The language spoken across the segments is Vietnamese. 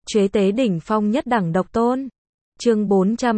Chế tế đỉnh phong nhất đẳng độc tôn. Chương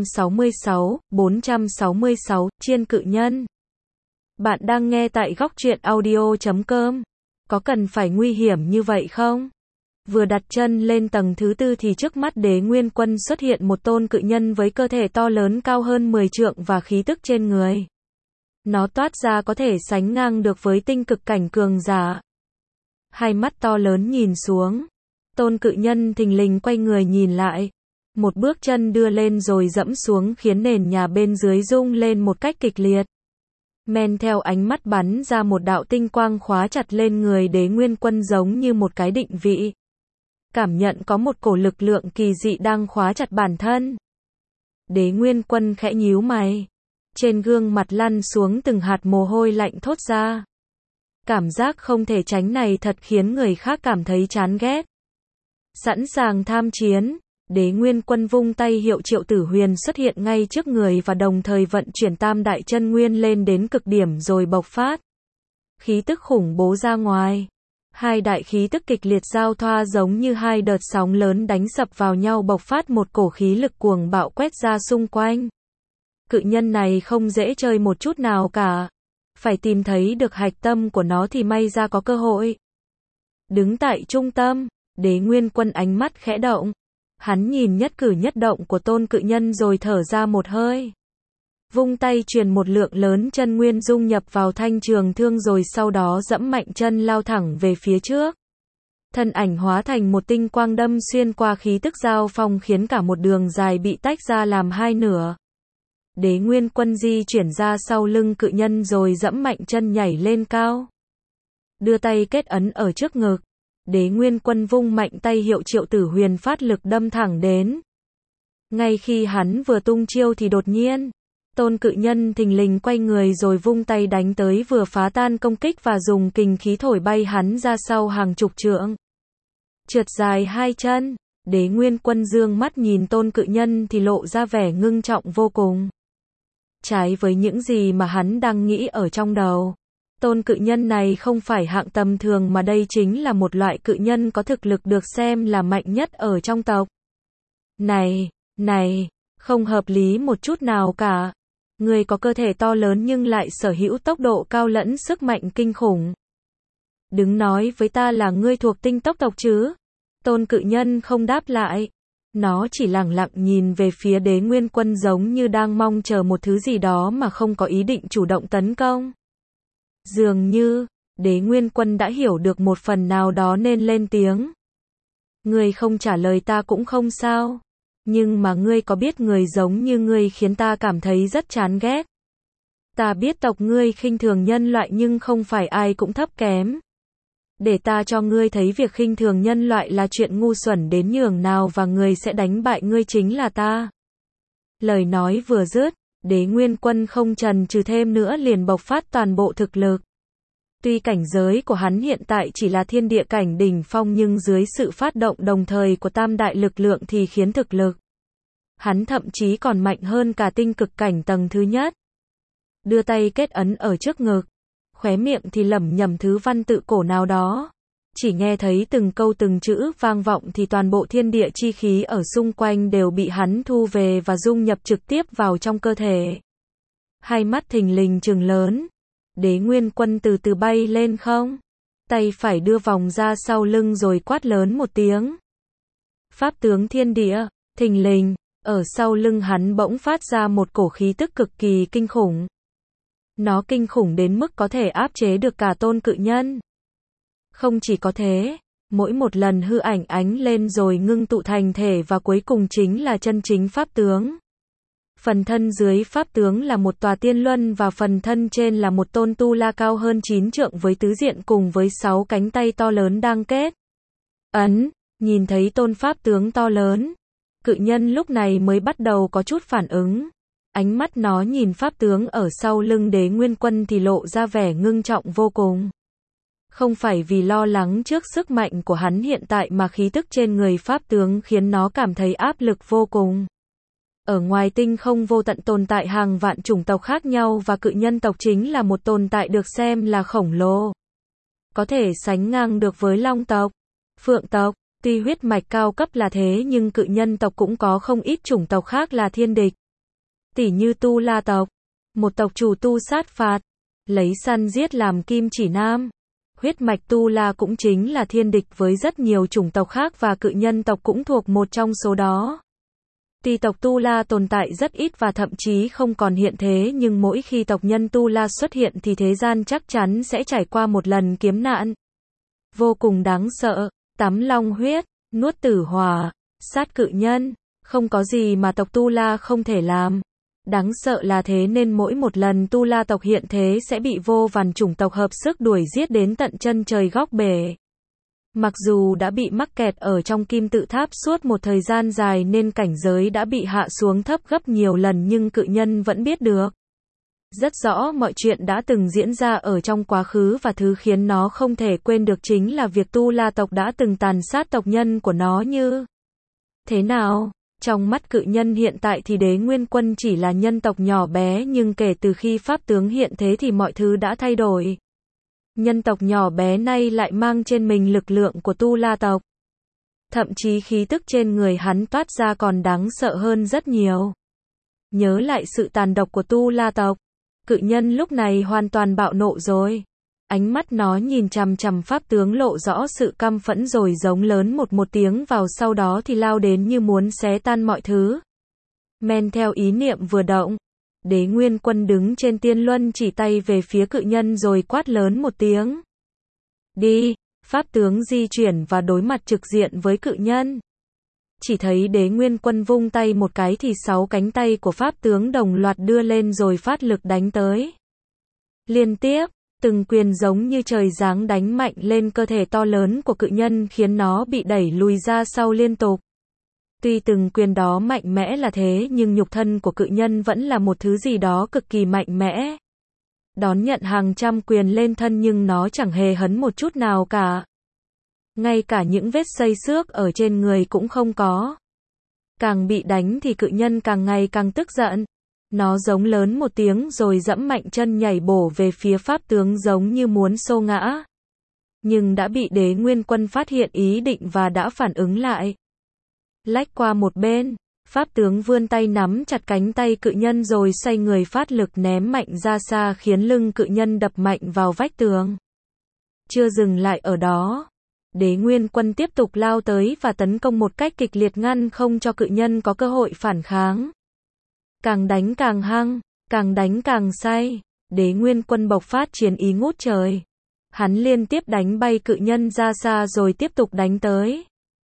466, Chiên cự nhân. Bạn đang nghe tại góc truyện audio.com. Có cần phải nguy hiểm như vậy không? Vừa đặt chân lên tầng thứ tư thì trước mắt Đế Nguyên Quân xuất hiện một tôn cự nhân với cơ thể to lớn cao hơn 10 trượng và khí tức trên người. Nó toát ra có thể sánh ngang được với tinh cực cảnh cường giả. Hai mắt to lớn nhìn xuống. Tôn cự nhân thình lình quay người nhìn lại. Một bước chân đưa lên rồi dẫm xuống khiến nền nhà bên dưới rung lên một cách kịch liệt. Men theo ánh mắt bắn ra một đạo tinh quang khóa chặt lên người Đế Nguyên Quân giống như một cái định vị. Cảm nhận có một cổ lực lượng kỳ dị đang khóa chặt bản thân. Đế Nguyên Quân khẽ nhíu mày. Trên gương mặt lăn xuống từng hạt mồ hôi lạnh thốt ra. Cảm giác không thể tránh này thật khiến người khác cảm thấy chán ghét. Sẵn sàng tham chiến, Đế Nguyên Quân vung tay hiệu Triệu Tử Huyền xuất hiện ngay trước người và đồng thời vận chuyển tam đại chân nguyên lên đến cực điểm rồi bộc phát. Khí tức khủng bố ra ngoài. Hai đại khí tức kịch liệt giao thoa giống như hai đợt sóng lớn đánh sập vào nhau bộc phát một cổ khí lực cuồng bạo quét ra xung quanh. Cự nhân này không dễ chơi một chút nào cả. Phải tìm thấy được hạch tâm của nó thì may ra có cơ hội. Đứng tại trung tâm, Đế Nguyên Quân ánh mắt khẽ động. Hắn nhìn nhất cử nhất động của tôn cự nhân rồi thở ra một hơi. Vung tay truyền một lượng lớn chân nguyên dung nhập vào thanh trường thương rồi sau đó dẫm mạnh chân lao thẳng về phía trước. Thân ảnh hóa thành một tinh quang đâm xuyên qua khí tức giao phong khiến cả một đường dài bị tách ra làm hai nửa. Đế Nguyên Quân di chuyển ra sau lưng cự nhân rồi dẫm mạnh chân nhảy lên cao. Đưa tay kết ấn ở trước ngực. Đế Nguyên Quân vung mạnh tay hiệu Triệu Tử Huyền phát lực đâm thẳng đến. Ngay khi hắn vừa tung chiêu thì đột nhiên, tôn cự nhân thình lình quay người rồi vung tay đánh tới vừa phá tan công kích và dùng kình khí thổi bay hắn ra sau hàng chục trượng. Trượt dài hai chân, Đế Nguyên Quân dương mắt nhìn tôn cự nhân thì lộ ra vẻ ngưng trọng vô cùng. Trái với những gì mà hắn đang nghĩ ở trong đầu. Tôn cự nhân này không phải hạng tầm thường mà đây chính là một loại cự nhân có thực lực được xem là mạnh nhất ở trong tộc. Này, không hợp lý một chút nào cả. Người có cơ thể to lớn nhưng lại sở hữu tốc độ cao lẫn sức mạnh kinh khủng. Đừng nói với ta là ngươi thuộc tinh tốc tộc chứ. Tôn cự nhân không đáp lại. Nó chỉ lẳng lặng nhìn về phía Đế Nguyên Quân giống như đang mong chờ một thứ gì đó mà không có ý định chủ động tấn công. Dường như, Đế Nguyên Quân đã hiểu được một phần nào đó nên lên tiếng. Ngươi không trả lời ta cũng không sao. Nhưng mà ngươi có biết người giống như ngươi khiến ta cảm thấy rất chán ghét. Ta biết tộc ngươi khinh thường nhân loại nhưng không phải ai cũng thấp kém. Để ta cho ngươi thấy việc khinh thường nhân loại là chuyện ngu xuẩn đến nhường nào và người sẽ đánh bại ngươi chính là ta. Lời nói vừa dứt, Đế Nguyên Quân không chần chừ thêm nữa liền bộc phát toàn bộ thực lực. Tuy cảnh giới của hắn hiện tại chỉ là thiên địa cảnh đỉnh phong nhưng dưới sự phát động đồng thời của tam đại lực lượng thì khiến thực lực hắn thậm chí còn mạnh hơn cả tinh cực cảnh tầng thứ nhất. Đưa tay kết ấn ở trước ngực, khóe miệng thì lẩm nhẩm thứ văn tự cổ nào đó. Chỉ nghe thấy từng câu từng chữ vang vọng thì toàn bộ thiên địa chi khí ở xung quanh đều bị hắn thu về và dung nhập trực tiếp vào trong cơ thể. Hai mắt thình lình trừng lớn. Đế Nguyên Quân từ từ bay lên không. Tay phải đưa vòng ra sau lưng rồi quát lớn một tiếng. Pháp tướng thiên địa, thình lình, ở sau lưng hắn bỗng phát ra một cổ khí tức cực kỳ kinh khủng. Nó kinh khủng đến mức có thể áp chế được cả tôn cự nhân. Không chỉ có thế, mỗi một lần hư ảnh ánh lên rồi ngưng tụ thành thể và cuối cùng chính là chân chính pháp tướng. Phần thân dưới pháp tướng là một tòa tiên luân và phần thân trên là một tôn tu la cao hơn 9 trượng với tứ diện cùng với 6 cánh tay to lớn đang kết ấn. Nhìn thấy tôn pháp tướng to lớn, cự nhân lúc này mới bắt đầu có chút phản ứng. Ánh mắt nó nhìn pháp tướng ở sau lưng Đế Nguyên Quân thì lộ ra vẻ ngưng trọng vô cùng. Không phải vì lo lắng trước sức mạnh của hắn hiện tại mà khí tức trên người pháp tướng khiến nó cảm thấy áp lực vô cùng. Ở ngoài tinh không vô tận tồn tại hàng vạn chủng tộc khác nhau và cự nhân tộc chính là một tồn tại được xem là khổng lồ. Có thể sánh ngang được với long tộc, phượng tộc, Tuy huyết mạch cao cấp là thế nhưng cự nhân tộc cũng có không ít chủng tộc khác là thiên địch. Tỉ như Tu La tộc, một tộc chủ tu sát phạt, lấy săn giết làm kim chỉ nam. Huyết mạch Tu La cũng chính là thiên địch với rất nhiều chủng tộc khác và cự nhân tộc cũng thuộc một trong số đó. Tuy tộc Tu La tồn tại rất ít và thậm chí không còn hiện thế nhưng mỗi khi tộc nhân Tu La xuất hiện thì thế gian chắc chắn sẽ trải qua một lần kiếp nạn. Vô cùng đáng sợ, tắm long huyết, nuốt tử hỏa, sát cự nhân, không có gì mà tộc Tu La không thể làm. Đáng sợ là thế nên mỗi một lần Tu La tộc hiện thế sẽ bị vô vàn chủng tộc hợp sức đuổi giết đến tận chân trời góc bể. Mặc dù đã bị mắc kẹt ở trong kim tự tháp suốt một thời gian dài nên cảnh giới đã bị hạ xuống thấp gấp nhiều lần nhưng cự nhân vẫn biết được rất rõ mọi chuyện đã từng diễn ra ở trong quá khứ và thứ khiến nó không thể quên được chính là việc Tu La tộc đã từng tàn sát tộc nhân của nó như thế nào. Trong mắt cự nhân hiện tại thì Đế Nguyên Quân chỉ là nhân tộc nhỏ bé nhưng kể từ khi pháp tướng hiện thế thì mọi thứ đã thay đổi. Nhân tộc nhỏ bé nay lại mang trên mình lực lượng của Tu La tộc. Thậm chí khí tức trên người hắn toát ra còn đáng sợ hơn rất nhiều. Nhớ lại sự tàn độc của Tu La tộc, cự nhân lúc này hoàn toàn bạo nộ rồi. Ánh mắt nó nhìn chằm chằm pháp tướng lộ rõ sự căm phẫn rồi giống lớn một tiếng vào sau đó thì lao đến như muốn xé tan mọi thứ. Men theo ý niệm vừa động, Đế Nguyên Quân đứng trên tiên luân chỉ tay về phía cự nhân rồi quát lớn một tiếng. Đi, pháp tướng di chuyển và đối mặt trực diện với cự nhân. Chỉ thấy Đế Nguyên Quân vung tay một cái thì 6 cánh tay của pháp tướng đồng loạt đưa lên rồi phát lực đánh tới. Liên tiếp, từng quyền giống như trời giáng đánh mạnh lên cơ thể to lớn của cự nhân khiến nó bị đẩy lùi ra sau liên tục. Tuy từng quyền đó mạnh mẽ là thế nhưng nhục thân của cự nhân vẫn là một thứ gì đó cực kỳ mạnh mẽ. Đón nhận hàng trăm quyền lên thân nhưng nó chẳng hề hấn một chút nào cả. Ngay cả những vết xây xước ở trên người cũng không có. Càng bị đánh thì cự nhân càng ngày càng tức giận. Nó giống lớn một tiếng rồi giẫm mạnh chân nhảy bổ về phía pháp tướng giống như muốn xô ngã. Nhưng đã bị Đế Nguyên Quân phát hiện ý định và đã phản ứng lại. Lách qua một bên, pháp tướng vươn tay nắm chặt cánh tay cự nhân rồi xoay người phát lực ném mạnh ra xa khiến lưng cự nhân đập mạnh vào vách tường. Chưa dừng lại ở đó, Đế Nguyên Quân tiếp tục lao tới và tấn công một cách kịch liệt ngăn không cho cự nhân có cơ hội phản kháng. Càng đánh càng hăng, càng đánh càng say, Đế Nguyên Quân bộc phát chiến ý ngút trời. Hắn liên tiếp đánh bay cự nhân ra xa rồi tiếp tục đánh tới.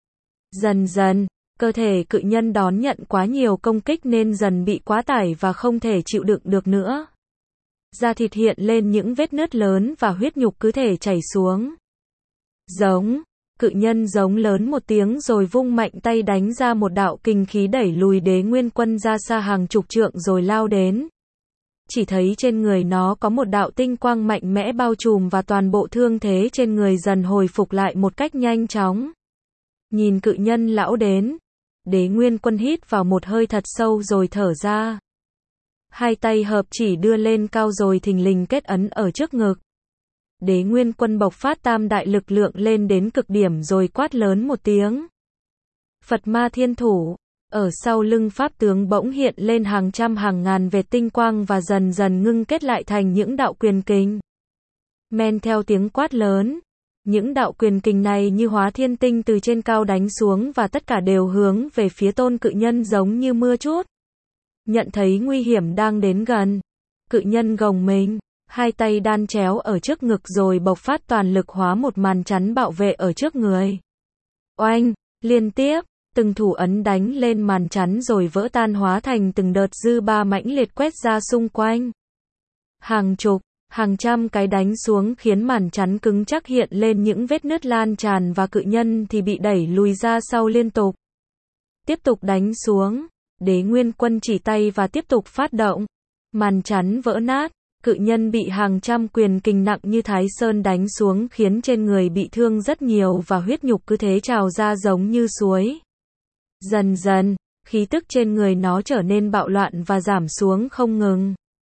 Dần dần, cơ thể cự nhân đón nhận quá nhiều công kích nên dần bị quá tải và không thể chịu đựng được nữa. Da thịt hiện lên những vết nứt lớn và huyết nhục cứ thể chảy xuống. Giống, cự nhân giống lớn một tiếng rồi vung mạnh tay đánh ra một đạo kình khí đẩy lùi Đế Nguyên Quân ra xa hàng chục trượng rồi lao đến. Chỉ thấy trên người nó có một đạo tinh quang mạnh mẽ bao trùm và toàn bộ thương thế trên người dần hồi phục lại một cách nhanh chóng. Nhìn cự nhân lão đến, Đế Nguyên Quân hít vào một hơi thật sâu rồi thở ra. Hai tay hợp chỉ đưa lên cao rồi thình lình kết ấn ở trước ngực. Đế Nguyên Quân bộc phát tam đại lực lượng lên đến cực điểm rồi quát lớn một tiếng. Phật Ma Thiên Thủ, ở sau lưng pháp tướng bỗng hiện lên hàng trăm hàng ngàn vệt tinh quang và dần dần ngưng kết lại thành những đạo quyền kình. Men theo tiếng quát lớn, những đạo quyền kình này như hóa thiên tinh từ trên cao đánh xuống và tất cả đều hướng về phía tôn cự nhân giống như mưa trút. Nhận thấy nguy hiểm đang đến gần, cự nhân gồng mình, hai tay đan chéo ở trước ngực rồi bộc phát toàn lực hóa một màn chắn bảo vệ ở trước người. Oanh, liên tiếp, từng thủ ấn đánh lên màn chắn rồi vỡ tan hóa thành từng đợt dư ba mãnh liệt quét ra xung quanh. Hàng chục, hàng trăm cái đánh xuống khiến màn chắn cứng chắc hiện lên những vết nứt lan tràn và cự nhân thì bị đẩy lùi ra sau liên tục. Tiếp tục đánh xuống, Đế Nguyên Quân chỉ tay và tiếp tục phát động. Màn chắn vỡ nát, cự nhân bị hàng trăm quyền kình nặng như Thái Sơn đánh xuống khiến trên người bị thương rất nhiều và huyết nhục cứ thế trào ra giống như suối. Dần dần, khí tức trên người nó trở nên bạo loạn và giảm xuống không ngừng.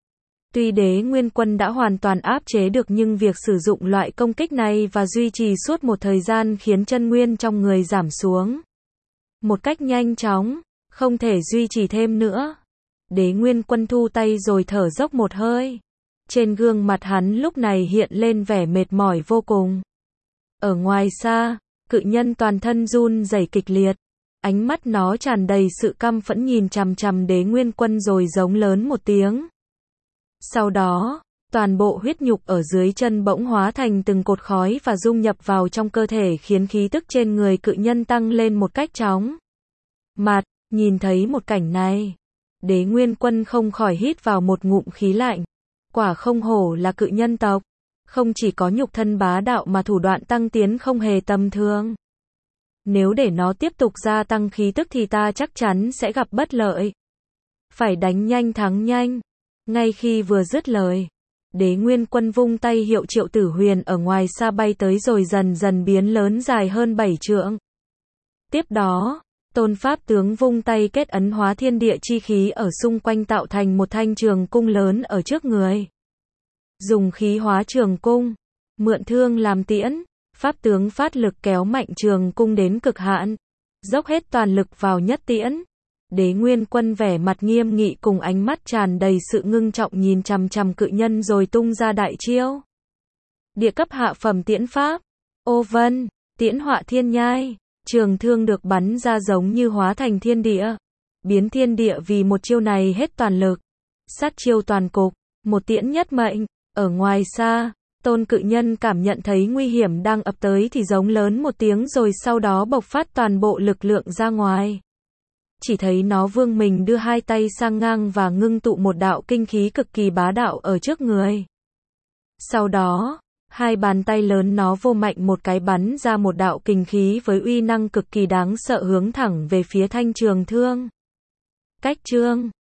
Tuy Đế Nguyên Quân đã hoàn toàn áp chế được nhưng việc sử dụng loại công kích này và duy trì suốt một thời gian khiến chân nguyên trong người giảm xuống một cách nhanh chóng, không thể duy trì thêm nữa. Đế Nguyên Quân thu tay rồi thở dốc một hơi. Trên gương mặt hắn lúc này hiện lên vẻ mệt mỏi vô cùng. Ở ngoài xa, cự nhân toàn thân run rẩy kịch liệt. Ánh mắt nó tràn đầy sự căm phẫn nhìn chằm chằm Đế Nguyên Quân rồi giống lớn một tiếng. Sau đó, toàn bộ huyết nhục ở dưới chân bỗng hóa thành từng cột khói và dung nhập vào trong cơ thể khiến khí tức trên người cự nhân tăng lên một cách chóng mặt. Nhìn thấy một cảnh này, Đế Nguyên Quân không khỏi hít vào một ngụm khí lạnh. Quả không hổ là cự nhân tộc, không chỉ có nhục thân bá đạo mà thủ đoạn tăng tiến không hề tầm thường. Nếu để nó tiếp tục gia tăng khí tức thì ta chắc chắn sẽ gặp bất lợi. Phải đánh nhanh thắng nhanh. Ngay khi vừa dứt lời, Đế Nguyên Quân vung tay hiệu Triệu Tử Huyền ở ngoài xa bay tới rồi dần dần biến lớn dài hơn 7 trượng. Tiếp đó, Tôn Pháp Tướng vung tay kết ấn hóa thiên địa chi khí ở xung quanh tạo thành một thanh trường cung lớn ở trước người. Dùng khí hóa trường cung, mượn thương làm tiễn, Pháp Tướng phát lực kéo mạnh trường cung đến cực hạn, dốc hết toàn lực vào nhất tiễn. Đế Nguyên Quân vẻ mặt nghiêm nghị cùng ánh mắt tràn đầy sự ngưng trọng nhìn chằm chằm cự nhân rồi tung ra đại chiêu. Địa cấp hạ phẩm tiễn pháp, Ô Vân, tiễn họa thiên nhai, trường thương được bắn ra giống như hóa thành thiên địa, biến thiên địa vì một chiêu này hết toàn lực. Sát chiêu toàn cục, một tiễn nhất mệnh. Ở ngoài xa, Tôn cự nhân cảm nhận thấy nguy hiểm đang ập tới thì giống lớn một tiếng rồi sau đó bộc phát toàn bộ lực lượng ra ngoài. Chỉ thấy nó vươn mình đưa hai tay sang ngang và ngưng tụ một đạo kinh khí cực kỳ bá đạo ở trước người. Sau đó, hai bàn tay lớn nó vô mạnh một cái bắn ra một đạo kình khí với uy năng cực kỳ đáng sợ hướng thẳng về phía thanh trường thương. Cách chương